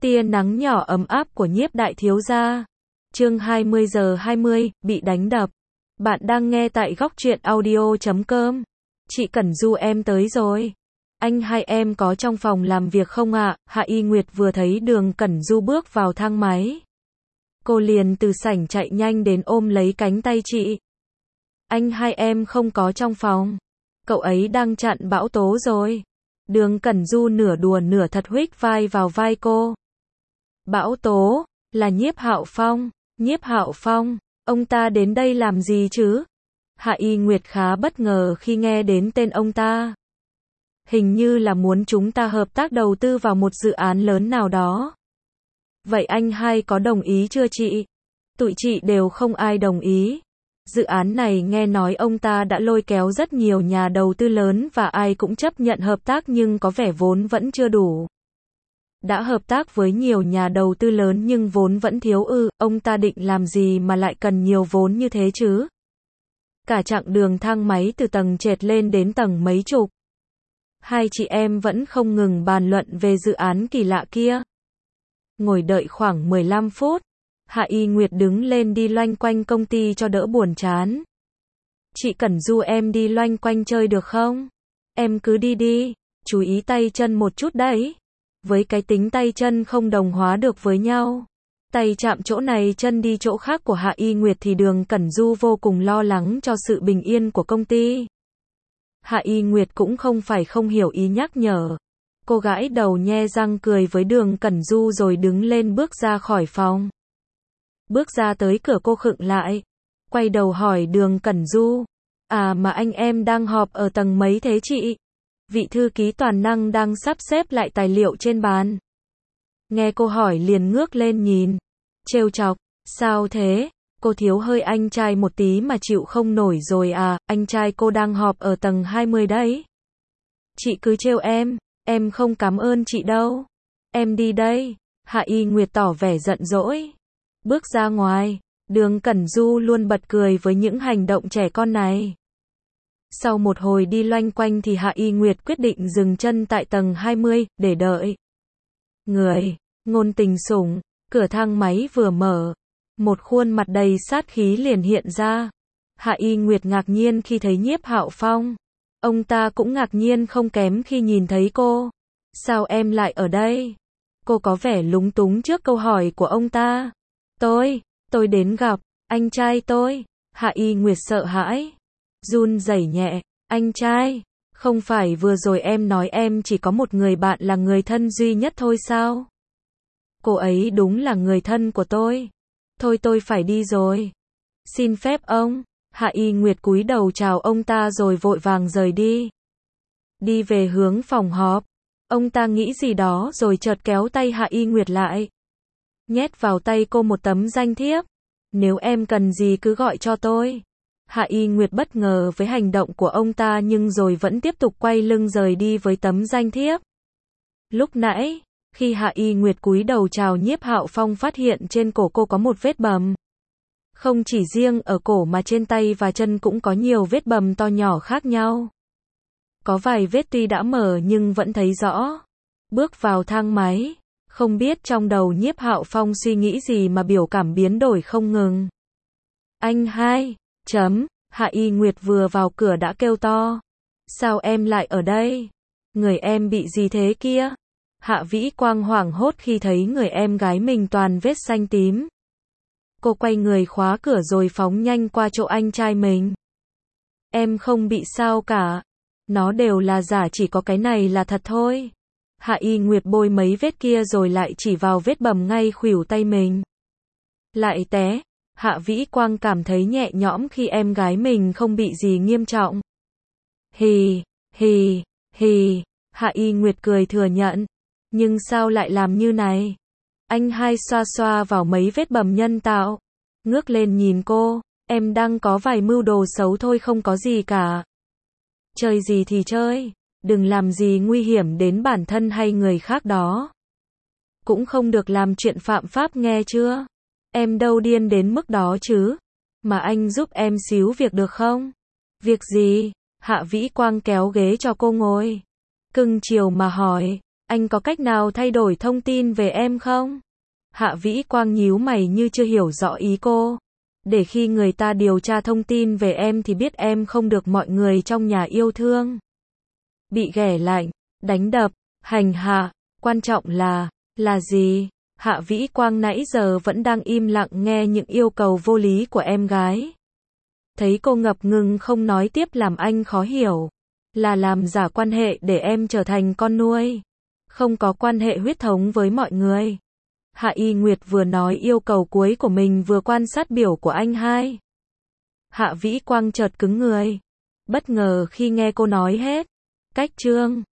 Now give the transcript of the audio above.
Tia nắng nhỏ ấm áp của Nhiếp đại thiếu gia. Chương 20:20, bị đánh đập. Bạn đang nghe tại góc truyện audio.com. Chị Cẩn Du em tới rồi. Anh hai em có trong phòng làm việc không ạ? Hạ Y Nguyệt vừa thấy Đường Cẩn Du bước vào thang máy. Cô liền từ sảnh chạy nhanh đến ôm lấy cánh tay chị. Anh hai em không có trong phòng. Cậu ấy đang chặn bão tố rồi. Đường Cẩn Du nửa đùa nửa thật huých vai vào vai cô. Bão tố, là Nhiếp Hạo Phong. Nhiếp Hạo Phong, ông ta đến đây làm gì chứ? Hạ Y Nguyệt khá bất ngờ khi nghe đến tên ông ta. Hình như là muốn chúng ta hợp tác đầu tư vào một dự án lớn nào đó. Vậy anh hai có đồng ý chưa chị? Tụi chị đều không ai đồng ý. Dự án này nghe nói ông ta đã lôi kéo rất nhiều nhà đầu tư lớn và ai cũng chấp nhận hợp tác nhưng có vẻ vốn vẫn chưa đủ. Đã hợp tác với nhiều nhà đầu tư lớn nhưng vốn vẫn thiếu ông ta định làm gì mà lại cần nhiều vốn như thế chứ? Cả chặng đường thang máy từ tầng trệt lên đến tầng mấy chục. Hai chị em vẫn không ngừng bàn luận về dự án kỳ lạ kia. Ngồi đợi khoảng 15 phút, Hạ Y Nguyệt đứng lên đi loanh quanh công ty cho đỡ buồn chán. Chị Cẩn Du em đi loanh quanh chơi được không? Em cứ đi đi, chú ý tay chân một chút đấy. Với cái tính tay chân không đồng hóa được với nhau. Tay chạm chỗ này chân đi chỗ khác của Hạ Y Nguyệt thì Đường Cẩn Du vô cùng lo lắng cho sự bình yên của công ty. Hạ Y Nguyệt cũng không phải không hiểu ý nhắc nhở. Cô gãi đầu nhe răng cười với Đường Cẩn Du rồi đứng lên bước ra khỏi phòng. Bước ra tới cửa cô khựng lại. Quay đầu hỏi Đường Cẩn Du. À mà anh em đang họp ở tầng mấy thế chị? Vị thư ký toàn năng đang sắp xếp lại tài liệu trên bàn. Nghe cô hỏi liền ngước lên nhìn. Trêu chọc, sao thế? Cô thiếu hơi anh trai một tí mà chịu không nổi rồi à, anh trai cô đang họp ở tầng 20 đấy. Chị cứ trêu em không cảm ơn chị đâu. Em đi đây. Hạ Y Nguyệt tỏ vẻ giận dỗi. Bước ra ngoài, Đường Cẩn Du luôn bật cười với những hành động trẻ con này. Sau một hồi đi loanh quanh thì Hạ Y Nguyệt quyết định dừng chân tại tầng 20, để đợi. Ngôn Tình Sủng, cửa thang máy vừa mở. Một khuôn mặt đầy sát khí liền hiện ra. Hạ Y Nguyệt ngạc nhiên khi thấy Nhiếp Hạo Phong. Ông ta cũng ngạc nhiên không kém khi nhìn thấy cô. Sao em lại ở đây? Cô có vẻ lúng túng trước câu hỏi của ông ta. Tôi đến gặp anh trai tôi. Hạ Y Nguyệt sợ hãi. Run rẩy nhẹ, anh trai, không phải vừa rồi em nói em chỉ có một người bạn là người thân duy nhất thôi sao? Cô ấy đúng là người thân của tôi. Thôi tôi phải đi rồi. Xin phép ông. Hạ Y Nguyệt cúi đầu chào ông ta rồi vội vàng rời đi. Đi về hướng phòng họp. Ông ta nghĩ gì đó rồi chợt kéo tay Hạ Y Nguyệt lại. Nhét vào tay cô một tấm danh thiếp. Nếu em cần gì cứ gọi cho tôi. Hạ Y Nguyệt bất ngờ với hành động của ông ta nhưng rồi vẫn tiếp tục quay lưng rời đi với tấm danh thiếp. Lúc nãy, khi Hạ Y Nguyệt cúi đầu chào Nhiếp Hạo Phong phát hiện trên cổ cô có một vết bầm. Không chỉ riêng ở cổ mà trên tay và chân cũng có nhiều vết bầm to nhỏ khác nhau. Có vài vết tuy đã mờ nhưng vẫn thấy rõ. Bước vào thang máy, không biết trong đầu Nhiếp Hạo Phong suy nghĩ gì mà biểu cảm biến đổi không ngừng. Anh hai. Hạ Y Nguyệt vừa vào cửa đã kêu to. Sao em lại ở đây? Người em bị gì thế kia? Hạ Vĩ Quang hoảng hốt khi thấy người em gái mình toàn vết xanh tím. Cô quay người khóa cửa rồi phóng nhanh qua chỗ anh trai mình. Em không bị sao cả. Nó đều là giả, chỉ có cái này là thật thôi. Hạ Y Nguyệt bôi mấy vết kia rồi lại chỉ vào vết bầm ngay khuỷu tay mình. Lại té. Hạ Vĩ Quang cảm thấy nhẹ nhõm khi em gái mình không bị gì nghiêm trọng. Hì, Hạ Y Nguyệt cười thừa nhận. Nhưng sao lại làm như này? Anh hai xoa xoa vào mấy vết bầm nhân tạo. Ngước lên nhìn cô, em đang có vài mưu đồ xấu thôi, không có gì cả. Chơi gì thì chơi, đừng làm gì nguy hiểm đến bản thân hay người khác đó. Cũng không được làm chuyện phạm pháp nghe chưa? Em đâu điên đến mức đó chứ. Mà anh giúp em xíu việc được không? Việc gì? Hạ Vĩ Quang kéo ghế cho cô ngồi. Cưng chiều mà hỏi. Anh có cách nào thay đổi thông tin về em không? Hạ Vĩ Quang nhíu mày như chưa hiểu rõ ý cô. Để khi người ta điều tra thông tin về em thì biết em không được mọi người trong nhà yêu thương. Bị ghẻ lạnh, đánh đập, hành hạ, quan trọng là gì? Hạ Vĩ Quang nãy giờ vẫn đang im lặng nghe những yêu cầu vô lý của em gái. Thấy cô ngập ngừng không nói tiếp làm anh khó hiểu. Là làm giả quan hệ để em trở thành con nuôi. Không có quan hệ huyết thống với mọi người. Hạ Y Nguyệt vừa nói yêu cầu cuối của mình vừa quan sát biểu của anh hai. Hạ Vĩ Quang chợt cứng người. Bất ngờ khi nghe cô nói hết. Cách chương